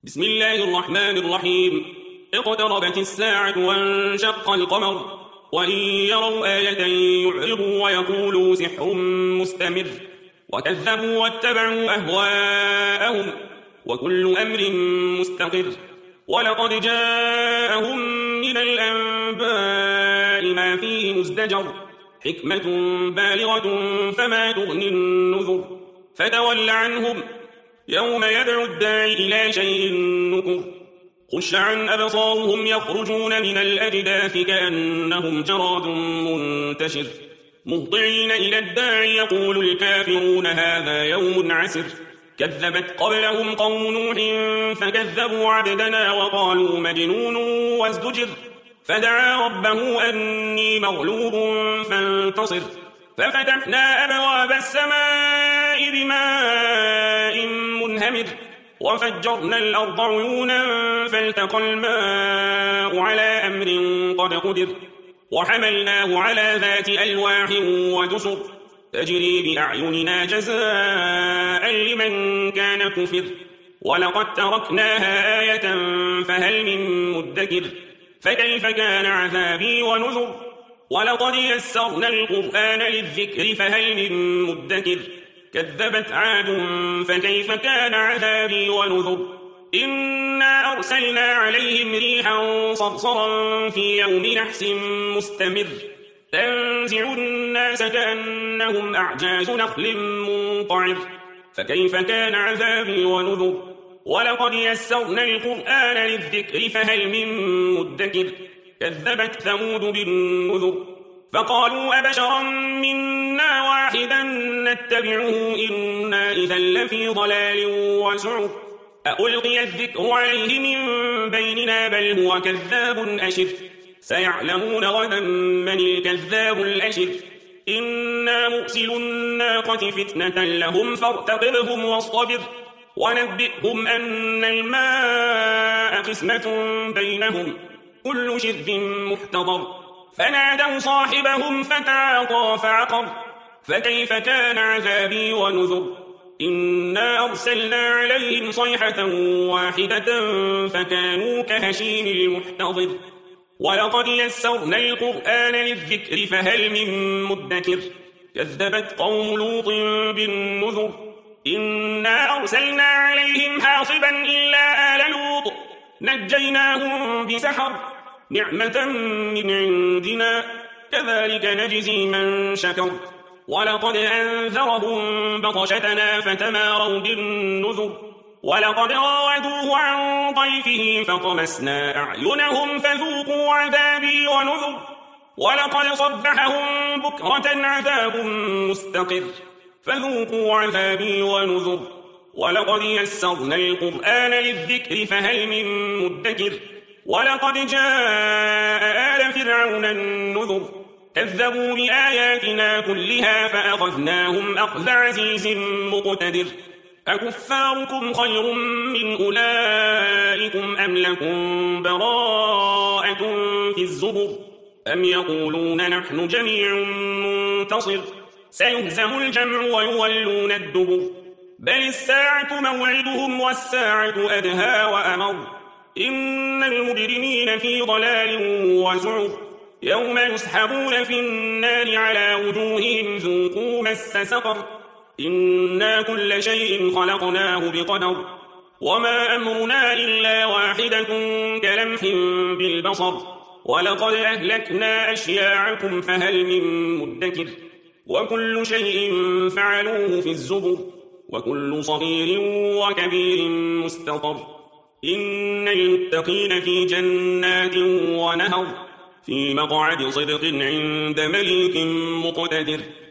بسم الله الرحمن الرحيم. اقتربت الساعة وانشق القمر وإن يروا آية يعرضوا ويقولوا سحر مستمر وكذبوا واتبعوا أهواءهم وكل أمر مستقر ولقد جاءهم من الأنباء ما فيه مزدجر حكمة بالغة فما تغني النذر فتول عنهم يوم يدعو الداعي إلى شيء نكر خش عن أبصارهم يخرجون من الأجداث كأنهم جراد منتشر مهطعين إلى الداعي يقول الكافرون هذا يوم عسر كذبت قبلهم قوم نوح فكذبوا عبدنا وقالوا مجنون وازدجر فدعا ربه أني مغلوب فانتصر ففتحنا أبواب السماء بماء منهمر وفجرنا الأرض عيونا فالتقى الماء على أمر قد قدر وحملناه على ذات ألواح ودسر تجري بأعيننا جزاء لمن كان كفر ولقد تركناها آية فهل من مدكر فكيف كان عذابي ونذر ولقد يسرنا القرآن للذكر فهل من مدكر كذبت عاد فكيف كان عذابي ونذر إنا أرسلنا عليهم ريحا صرصرا في يوم نحس مستمر تنزع الناس كأنهم أعجاز نخل منقعر فكيف كان عذابي ونذر ولقد يسرنا القرآن للذكر فهل من مدكر كذبت ثمود بالنذر فقالوا أبشرا منا واحدا نتبعه إنا إذا لفي ضلال وسعر ألقي الذكر عليه من بيننا بل هو كذاب أشر سيعلمون غدا من الكذاب الأشر إنا مرسل الناقة فتنة لهم فارتقبهم واصطبر ونبئهم أن الماء قسمة بينهم كل شرب محتضر فنادوا صاحبهم فتعاطى فعقر فكيف كان عذابي ونذر إنا أرسلنا عليهم صيحة واحدة فكانوا كهشيم المحتضر ولقد يسرنا القرآن للذكر فهل من مدكر كذبت قوم لوط بالنذر إنا أرسلنا عليهم حاصبا إلا آل لوط نجيناهم بسحر نعمة من عندنا كذلك نجزي من شكر ولقد أنذرهم بطشتنا فتماروا بالنذر ولقد راودوه عن ضيفه فطمسنا أعينهم فذوقوا عذابي ونذر ولقد صبحهم بكرة عذاب مستقر فذوقوا عذابي ونذر ولقد يسرنا القرآن للذكر فهل من مدكر ولقد جاء آل فرعون النذر كذبوا بآياتنا كلها فأخذناهم أخذ عزيز مقتدر أكفاركم خير من أولئكم أم لكم براءة في الزبر أم يقولون نحن جميع منتصر سيهزم الجمع ويولون الدبر بل الساعة موعدهم والساعة أدهى وأمر إن المجرمين في ضلال وسعر يوم يسحبون في النار على وجوههم ذوقوا مس سقر إنا كل شيء خلقناه بقدر وما أمرنا إلا واحدة كلمح بالبصر ولقد أهلكنا أشياعكم فهل من مدكر وكل شيء فعلوه في الزبر وكل صغير وكبير مستطر إن المتقين في جنات ونهر في مقعد صدق عند مليك مقتدر